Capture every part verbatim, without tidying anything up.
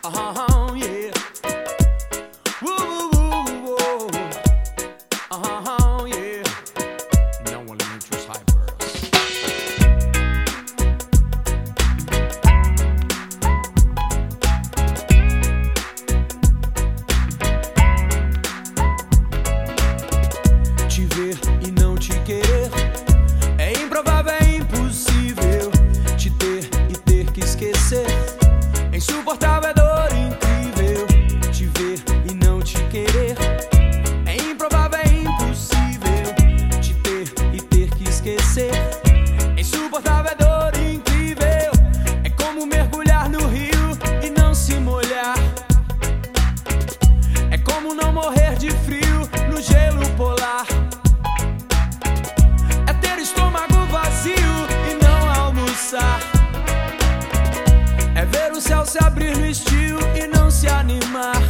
Uh-huh, yeah. Woo, woo, woo, woo. Uh-huh, yeah. No one enters Hyperos. Te ver e não te querer é improvável, é impossível. Te ter e ter que esquecer é insuportável, é dor incrível. Te ver e não te querer é improvável, é impossível. Te ter e ter que esquecer é insuportável, é dor incrível. É como mergulhar no rio e não se molhar. É como não morrer de frio no gelo polar. É ter estômago vazio e não almoçar. É ver o céu se abrir no estio e não se animar.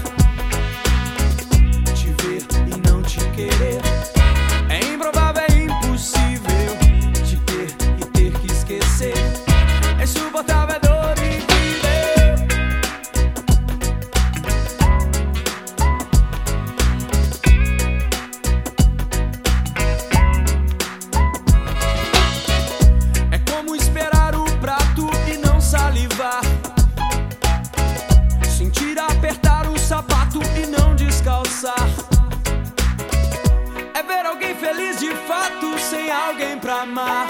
Te ver e não te querer é improvável, é impossível. Te ter e ter que esquecer é insuportável, é dor incrível. É como esperar o prato e não salivar. Sentir apertar o sapato e não descalçar. É ver alguém feliz de fato sem alguém pra amar.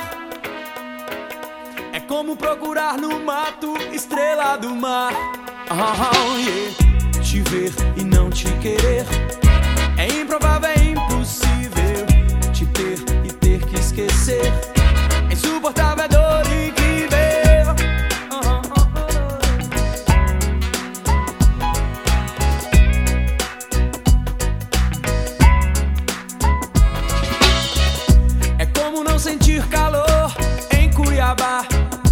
É como procurar no mato estrela do mar. Oh, yeah. Te ver e não te querer é improvável, é impossível. Te ter e ter que esquecer é insuportável, é dor incrível. É como não sentir calor em Cuiabá,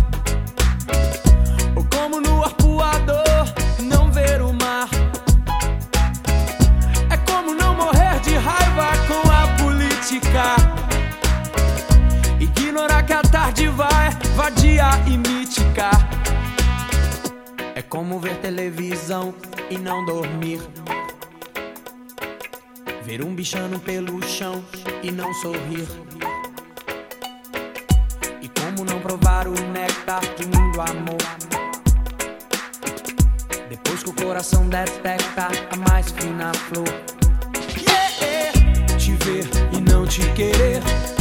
ou como no arpoador não ver o mar. É como não morrer de raiva com a política, ignorar que a tarde vai vadia e mítica. É como ver televisão e não dormir, ver um bichano pelo chão e não sorrir. E como não provar o néctar de muito amor, depois que o coração detecta a mais fina flor. Yeah! Te ver e não te querer